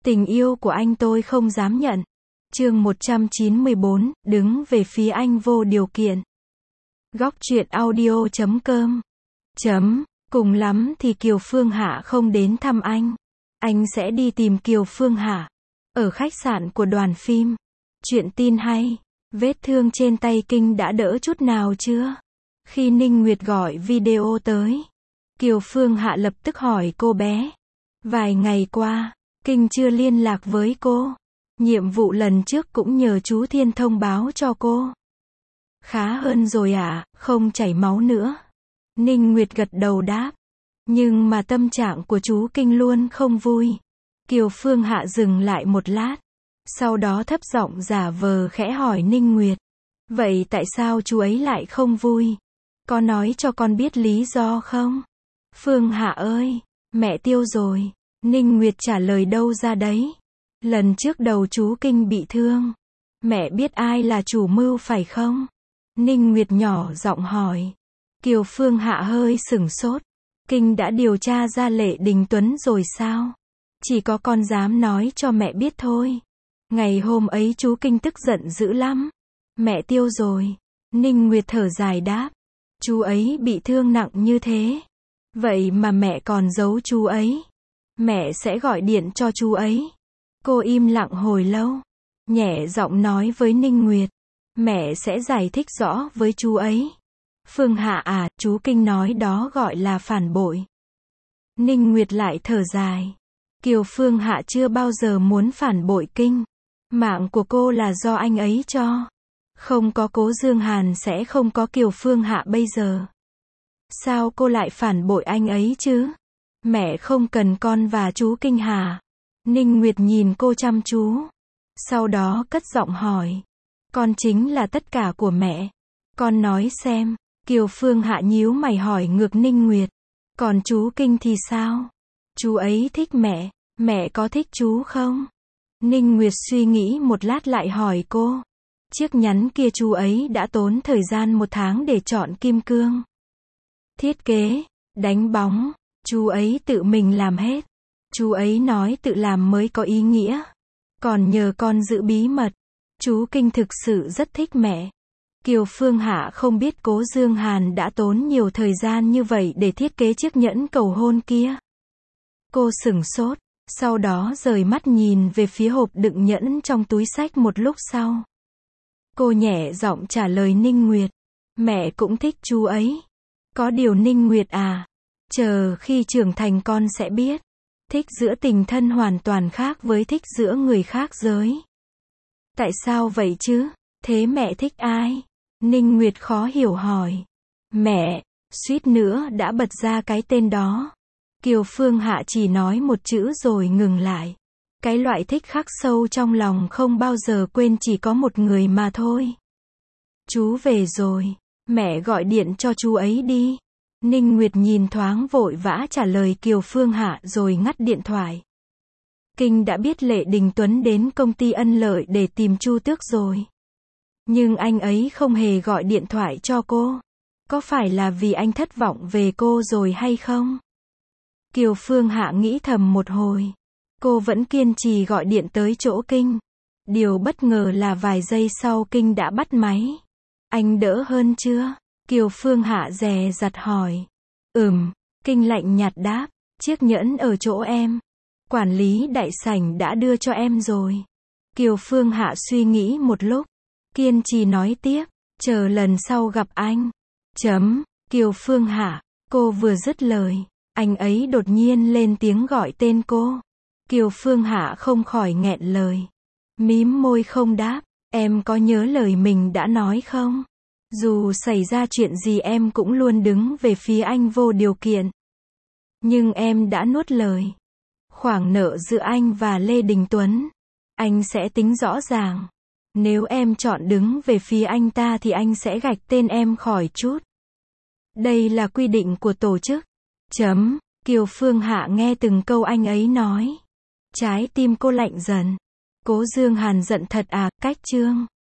Tình yêu của anh tôi không dám nhận. Chương 194, đứng về phía anh vô điều kiện. Góc truyện audio.com. Cùng lắm thì Kiều Phương Hạ không đến thăm anh. Anh sẽ đi tìm Kiều Phương Hạ ở khách sạn của đoàn phim. Chuyện tin hay, vết thương trên tay Kinh đã đỡ chút nào chưa? Khi Ninh Nguyệt gọi video tới, Kiều Phương Hạ lập tức hỏi cô bé. Vài ngày qua, Kinh chưa liên lạc với cô. Nhiệm vụ lần trước cũng nhờ chú Thiên thông báo cho cô. Khá hơn rồi ạ, không chảy máu nữa. Ninh Nguyệt gật đầu đáp. Nhưng mà tâm trạng của chú Kinh luôn không vui. Kiều Phương Hạ dừng lại một lát. Sau đó thấp giọng giả vờ khẽ hỏi Ninh Nguyệt. Vậy tại sao chú ấy lại không vui? Có nói cho con biết lý do không? Phương Hạ ơi, mẹ tiêu rồi. Ninh Nguyệt trả lời đâu ra đấy. Lần trước đầu chú Kinh bị thương. Mẹ biết ai là chủ mưu phải không? Ninh Nguyệt nhỏ giọng hỏi. Kiều Phương Hạ hơi sửng sốt. Kinh đã điều tra ra Lệ Đình Tuấn rồi sao? Chỉ có con dám nói cho mẹ biết thôi. Ngày hôm ấy chú Kinh tức giận dữ lắm. Mẹ tiêu rồi. Ninh Nguyệt thở dài đáp. Chú ấy bị thương nặng như thế. Vậy mà mẹ còn giấu chú ấy. Mẹ sẽ gọi điện cho chú ấy. Cô im lặng hồi lâu. Nhẹ giọng nói với Ninh Nguyệt. Mẹ sẽ giải thích rõ với chú ấy. Phương Hạ à, chú Kinh nói đó gọi là phản bội. Ninh Nguyệt lại thở dài. Kiều Phương Hạ chưa bao giờ muốn phản bội Kinh. Mạng của cô là do anh ấy cho. Không có Cố Dương Hàn sẽ không có Kiều Phương Hạ bây giờ. Sao cô lại phản bội anh ấy chứ? Mẹ không cần con và chú Kinh hả? Ninh Nguyệt nhìn cô chăm chú. Sau đó cất giọng hỏi. Con chính là tất cả của mẹ. Con nói xem. Kiều Phương Hạ nhíu mày hỏi ngược Ninh Nguyệt. Còn chú Kinh thì sao? Chú ấy thích mẹ. Mẹ có thích chú không? Ninh Nguyệt suy nghĩ một lát lại hỏi cô. Chiếc nhắn kia chú ấy đã tốn thời gian 1 tháng để chọn kim cương. Thiết kế, đánh bóng, chú ấy tự mình làm hết. Chú ấy nói tự làm mới có ý nghĩa. Còn nhờ con giữ bí mật. Chú Kinh thực sự rất thích mẹ. Kiều Phương Hạ không biết Cố Dương Hàn đã tốn nhiều thời gian như vậy để thiết kế chiếc nhẫn cầu hôn kia. Cô sửng sốt, sau đó rời mắt nhìn về phía hộp đựng nhẫn trong túi xách một lúc sau. Cô nhẹ giọng trả lời Ninh Nguyệt. Mẹ cũng thích chú ấy. Có điều Ninh Nguyệt à, chờ khi trưởng thành con sẽ biết. Thích giữa tình thân hoàn toàn khác với thích giữa người khác giới. Tại sao vậy chứ? Thế mẹ thích ai? Ninh Nguyệt khó hiểu hỏi. Mẹ, suýt nữa đã bật ra cái tên đó. Kiều Phương Hạ chỉ nói một chữ rồi ngừng lại. Cái loại thích khắc sâu trong lòng không bao giờ quên chỉ có một người mà thôi. Chú về rồi. Mẹ gọi điện cho chú ấy đi. Ninh Nguyệt nhìn thoáng vội vã trả lời Kiều Phương Hạ rồi ngắt điện thoại. Kinh đã biết Lệ Đình Tuấn đến công ty Ân Lợi để tìm Chu Tước rồi. Nhưng anh ấy không hề gọi điện thoại cho cô. Có phải là vì anh thất vọng về cô rồi hay không? Kiều Phương Hạ nghĩ thầm một hồi. Cô vẫn kiên trì gọi điện tới chỗ Kinh. Điều bất ngờ là vài giây sau Kinh đã bắt máy. Anh đỡ hơn chưa? Kiều Phương Hạ dè dặt hỏi. Kinh lạnh nhạt đáp. Chiếc nhẫn ở chỗ em. Quản lý đại sảnh đã đưa cho em rồi. Kiều Phương Hạ suy nghĩ một lúc. Kiên trì nói tiếp. Chờ lần sau gặp anh. Kiều Phương Hạ. Cô vừa dứt lời. Anh ấy đột nhiên lên tiếng gọi tên cô. Kiều Phương Hạ không khỏi nghẹn lời. Mím môi không đáp. Em có nhớ lời mình đã nói không? Dù xảy ra chuyện gì em cũng luôn đứng về phía anh vô điều kiện. Nhưng em đã nuốt lời. Khoản nợ giữa anh và Lê Đình Tuấn. Anh sẽ tính rõ ràng. Nếu em chọn đứng về phía anh ta thì anh sẽ gạch tên em khỏi chút. Đây là quy định của tổ chức. Kiều Phương Hạ nghe từng câu anh ấy nói. Trái tim cô lạnh dần. Cố Dương Hàn giận thật à, cách chương.